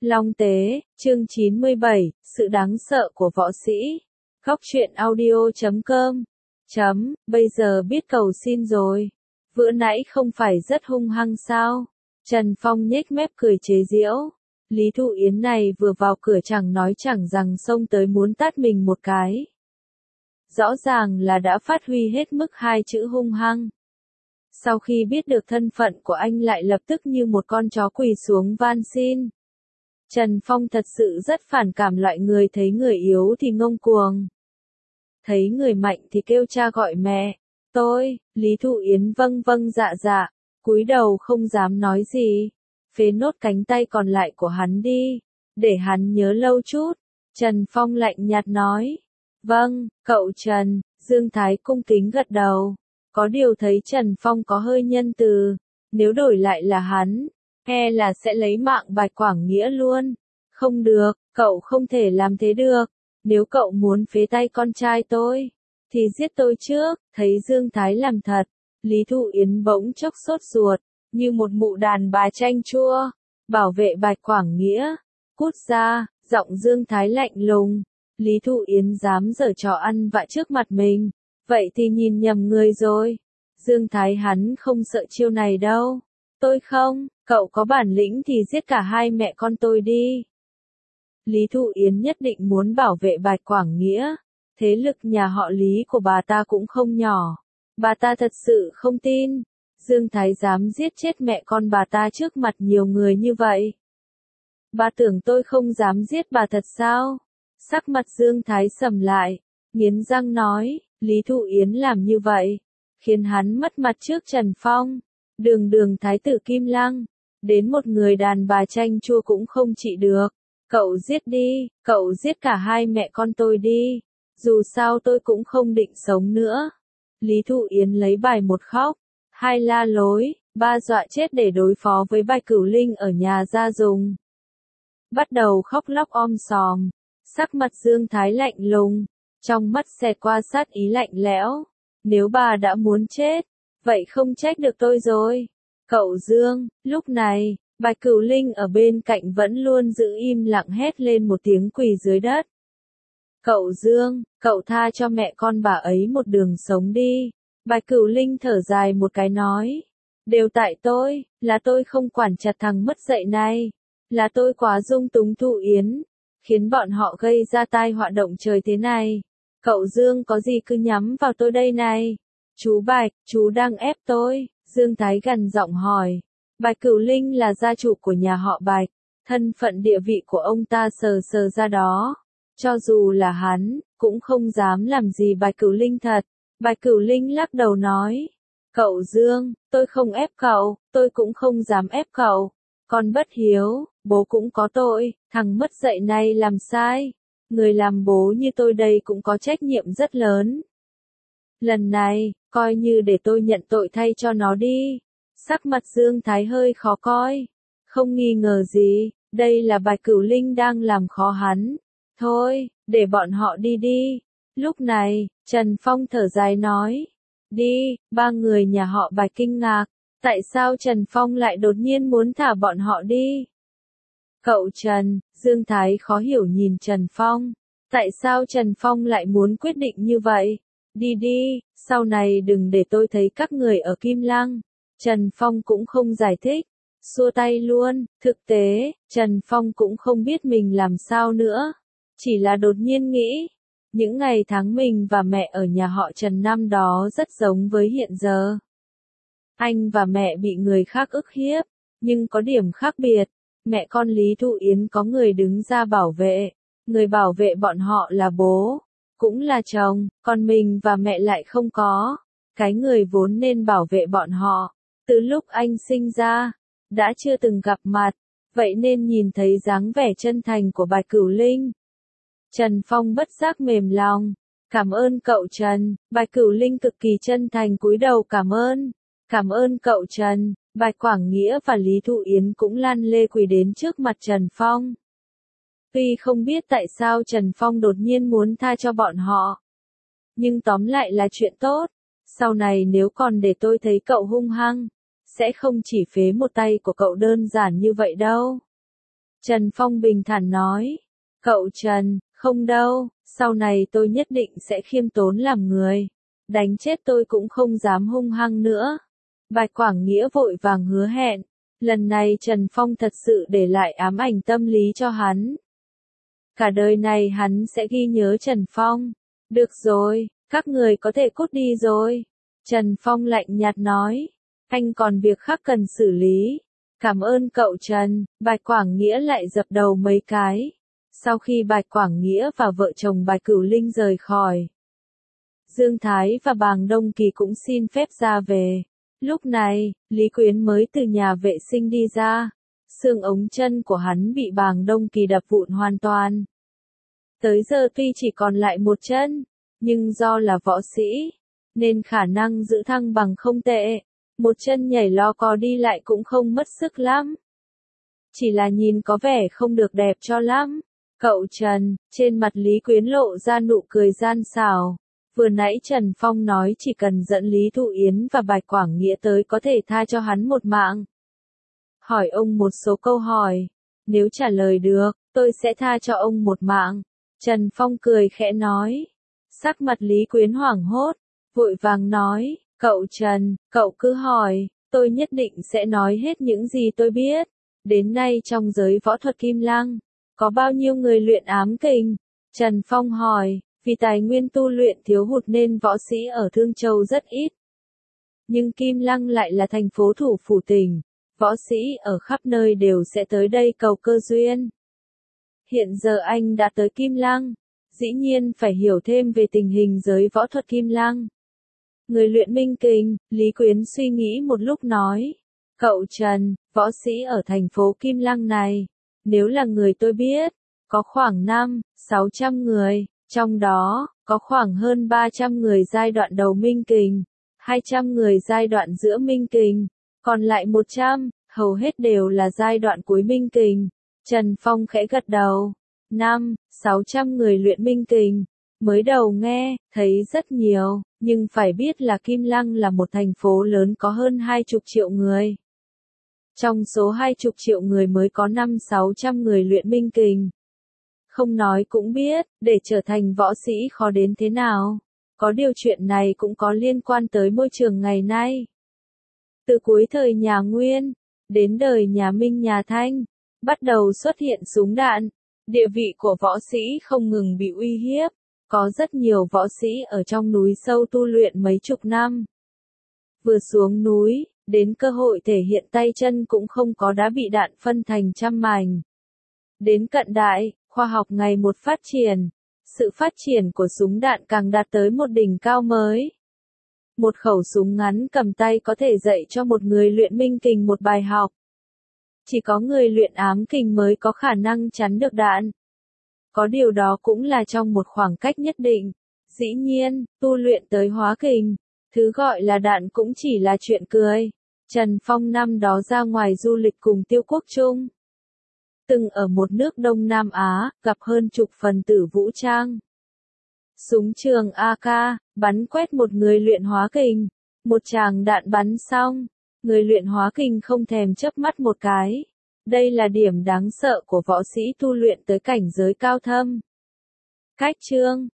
Long Tế, chương 97, sự đáng sợ của võ sĩ. Góc truyện audio.com. Bây giờ biết cầu xin rồi. Vừa nãy không phải rất hung hăng sao? Trần Phong nhếch mép cười chế giễu. Lý Thụ Yến này vừa vào cửa chẳng nói chẳng rằng xông tới muốn tát mình một cái. Rõ ràng là đã phát huy hết mức hai chữ hung hăng. Sau khi biết được thân phận của anh lại lập tức như một con chó quỳ xuống van xin. Trần Phong thật sự rất phản cảm loại người thấy người yếu thì ngông cuồng. Thấy người mạnh thì kêu cha gọi mẹ. Lý Thụ Yến vâng vâng dạ dạ, cúi đầu không dám nói gì. Phế nốt cánh tay còn lại của hắn đi, để hắn nhớ lâu chút. Trần Phong lạnh nhạt nói. Vâng, cậu Trần. Dương Thái cung kính gật đầu. Có điều thấy Trần Phong có hơi nhân từ. Nếu đổi lại là hắn, e là sẽ lấy mạng Bạch Quảng Nghĩa luôn. Không được, cậu không thể làm thế được. Nếu cậu muốn phế tay con trai tôi, thì giết tôi trước. Thấy Dương Thái làm thật, Lý Thụ Yến bỗng chốc sốt ruột, như một mụ đàn bà chanh chua. Bảo vệ Bạch Quảng Nghĩa, cút ra. Giọng Dương Thái lạnh lùng. Lý Thụ Yến dám giở trò ăn vạ trước mặt mình, vậy thì nhìn nhầm người rồi. Dương Thái hắn không sợ chiêu này đâu. Tôi không, cậu có bản lĩnh thì giết cả hai mẹ con tôi đi. Lý Thụ Yến nhất định muốn bảo vệ Bạch Quảng Nghĩa. Thế lực nhà họ Lý của bà ta cũng không nhỏ. Bà ta thật sự không tin Dương Thái dám giết chết mẹ con bà ta trước mặt nhiều người như vậy. Bà tưởng tôi không dám giết bà thật sao? Sắc mặt Dương Thái sầm lại, nghiến răng nói, Lý Thụ Yến làm như vậy, khiến hắn mất mặt trước Trần Phong. Đường thái tử Kim Lăng, đến một người đàn bà chanh chua cũng không trị được. Cậu giết đi, cậu giết cả hai mẹ con tôi đi. Dù sao tôi cũng không định sống nữa. Lý Thụ Yến lấy bài một khóc, hai la lối, ba dọa chết để đối phó với Bạch Cửu Linh ở nhà Gia Dùng. Bắt đầu khóc lóc om sòm. Sắc mặt Dương Thái lạnh lùng, trong mắt xẹt qua sát ý lạnh lẽo. Nếu bà đã muốn chết, vậy không trách được tôi rồi. Cậu Dương. Lúc này, Bạch Cửu Linh ở bên cạnh vẫn luôn giữ im lặng hét lên một tiếng quỳ dưới đất. Cậu Dương, cậu tha cho mẹ con bà ấy một đường sống đi. Bạch Cửu Linh thở dài một cái nói. Đều tại tôi, là tôi không quản chặt thằng mất dạy này. Là tôi quá dung túng Thụ Yến, khiến bọn họ gây ra tai họa động trời thế này. Cậu Dương có gì cứ nhắm vào tôi đây này. Chú Bạch, chú đang ép tôi. Dương Thái gằn giọng hỏi. Bạch Cửu Linh là gia chủ của nhà họ Bạch. Thân phận địa vị của ông ta sờ ra đó. Cho dù là hắn, cũng không dám làm gì Bạch Cửu Linh thật. Bạch Cửu Linh lắc đầu nói. Cậu Dương, tôi không ép cậu, tôi cũng không dám ép cậu. Con bất hiếu, bố cũng có tội, thằng mất dạy này làm sai. Người làm bố như tôi đây cũng có trách nhiệm rất lớn. Lần này, coi như để tôi nhận tội thay cho nó đi. Sắc mặt Dương Thái hơi khó coi. Không nghi ngờ gì, đây là Bạch Cửu Linh đang làm khó hắn. Thôi, để bọn họ đi đi. Lúc này, Trần Phong thở dài nói. Đi. Ba người nhà họ Bạch kinh ngạc. Tại sao Trần Phong lại đột nhiên muốn thả bọn họ đi? Cậu Trần. Dương Thái khó hiểu nhìn Trần Phong. Tại sao Trần Phong lại muốn quyết định như vậy? Đi đi, sau này đừng để tôi thấy các người ở Kim Lăng. Trần Phong cũng không giải thích. Xua tay luôn. Thực tế, Trần Phong cũng không biết mình làm sao nữa. Chỉ là đột nhiên nghĩ. Những ngày tháng mình và mẹ ở nhà họ Trần năm đó rất giống với hiện giờ. Anh và mẹ bị người khác ức hiếp, nhưng có điểm khác biệt. Mẹ con Lý Thụ Yến có người đứng ra bảo vệ. Người bảo vệ bọn họ là bố, cũng là chồng, còn mình và mẹ lại không có. Cái người vốn nên bảo vệ bọn họ, từ lúc anh sinh ra, đã chưa từng gặp mặt, vậy nên nhìn thấy dáng vẻ chân thành của Bạch Cửu Linh. Trần Phong bất giác mềm lòng. Cảm ơn cậu Trần. Bạch Cửu Linh cực kỳ chân thành cúi đầu cảm ơn. Cảm ơn cậu Trần. Bạch Quảng Nghĩa và Lý Thụ Yến cũng lăn lê quỳ đến trước mặt Trần Phong. Tuy không biết tại sao Trần Phong đột nhiên muốn tha cho bọn họ, nhưng tóm lại là chuyện tốt. Sau này nếu còn để tôi thấy cậu hung hăng, sẽ không chỉ phế một tay của cậu đơn giản như vậy đâu. Trần Phong bình thản nói. Cậu Trần, không đâu, sau này tôi nhất định sẽ khiêm tốn làm người. Đánh chết tôi cũng không dám hung hăng nữa. Bạch Quảng Nghĩa vội vàng hứa hẹn. Lần này Trần Phong thật sự để lại ám ảnh tâm lý cho hắn. Cả đời này hắn sẽ ghi nhớ Trần Phong. Được rồi, các người có thể cút đi rồi. Trần Phong lạnh nhạt nói. Anh còn việc khác cần xử lý. Cảm ơn cậu Trần. Bạch Quảng Nghĩa lại dập đầu mấy cái. Sau khi Bạch Quảng Nghĩa và vợ chồng Bạch Cửu Linh rời khỏi, Dương Thái và Bàng Đông Kỳ cũng xin phép ra về. Lúc này, Lý Quyến mới từ nhà vệ sinh đi ra. Xương ống chân của hắn bị Bàng Đông Kỳ đập vụn hoàn toàn. Tới giờ tuy chỉ còn lại một chân, nhưng do là võ sĩ, nên khả năng giữ thăng bằng không tệ. Một chân nhảy lo có đi lại cũng không mất sức lắm. Chỉ là nhìn có vẻ không được đẹp cho lắm. Cậu Trần, trên mặt Lý Quyến lộ ra nụ cười gian xảo. Vừa nãy Trần Phong nói chỉ cần dẫn Lý Thụ Yến và Bạch Quảng Nghĩa tới có thể tha cho hắn một mạng. Hỏi ông một số câu hỏi. Nếu trả lời được, tôi sẽ tha cho ông một mạng. Trần Phong cười khẽ nói. Sắc mặt Lý Quyến hoảng hốt, vội vàng nói. Cậu Trần, cậu cứ hỏi, tôi nhất định sẽ nói hết những gì tôi biết. Đến nay trong giới võ thuật Kim Lăng, có bao nhiêu người luyện ám kình? Trần Phong hỏi. Vì tài nguyên tu luyện thiếu hụt nên võ sĩ ở Thương Châu rất ít. Nhưng Kim Lăng lại là thành phố thủ phủ tỉnh, võ sĩ ở khắp nơi đều sẽ tới đây cầu cơ duyên. Hiện giờ anh đã tới Kim Lăng, dĩ nhiên phải hiểu thêm về tình hình giới võ thuật Kim Lăng. Người luyện minh kình, Lý Quyến suy nghĩ một lúc nói. Cậu Trần, võ sĩ ở thành phố Kim Lăng này, nếu là người tôi biết, có khoảng 500-600 người. Trong đó, có khoảng hơn 300 người giai đoạn đầu minh kình, 200 người giai đoạn giữa minh kình, còn lại 100, hầu hết đều là giai đoạn cuối minh kình. Trần Phong khẽ gật đầu. 500-600 người luyện minh kình. Mới đầu nghe, thấy rất nhiều, nhưng phải biết là Kim Lăng là một thành phố lớn có hơn 20 triệu người. Trong số 20 triệu người mới có 500-600 người luyện minh kình. Không nói cũng biết, để trở thành võ sĩ khó đến thế nào. Có điều chuyện này cũng có liên quan tới môi trường ngày nay. Từ cuối thời nhà Nguyên, đến đời nhà Minh nhà Thanh, bắt đầu xuất hiện súng đạn. Địa vị của võ sĩ không ngừng bị uy hiếp. Có rất nhiều võ sĩ ở trong núi sâu tu luyện mấy chục năm. Vừa xuống núi, đến cơ hội thể hiện tay chân cũng không có đã bị đạn phân thành trăm mảnh. Đến cận đại, khoa học ngày một phát triển, sự phát triển của súng đạn càng đạt tới một đỉnh cao mới. Một khẩu súng ngắn cầm tay có thể dạy cho một người luyện minh kình một bài học. Chỉ có người luyện ám kình mới có khả năng chắn được đạn. Có điều đó cũng là trong một khoảng cách nhất định. Dĩ nhiên, tu luyện tới hóa kình, thứ gọi là đạn cũng chỉ là chuyện cười. Trần Phong năm đó ra ngoài du lịch cùng Tiêu Quốc Trung. Từng ở một nước Đông Nam Á, gặp hơn chục phần tử vũ trang. Súng trường AK, bắn quét một người luyện hóa kình. Một tràng đạn bắn xong, người luyện hóa kình không thèm chớp mắt một cái. Đây là điểm đáng sợ của võ sĩ tu luyện tới cảnh giới cao thâm. Cách chương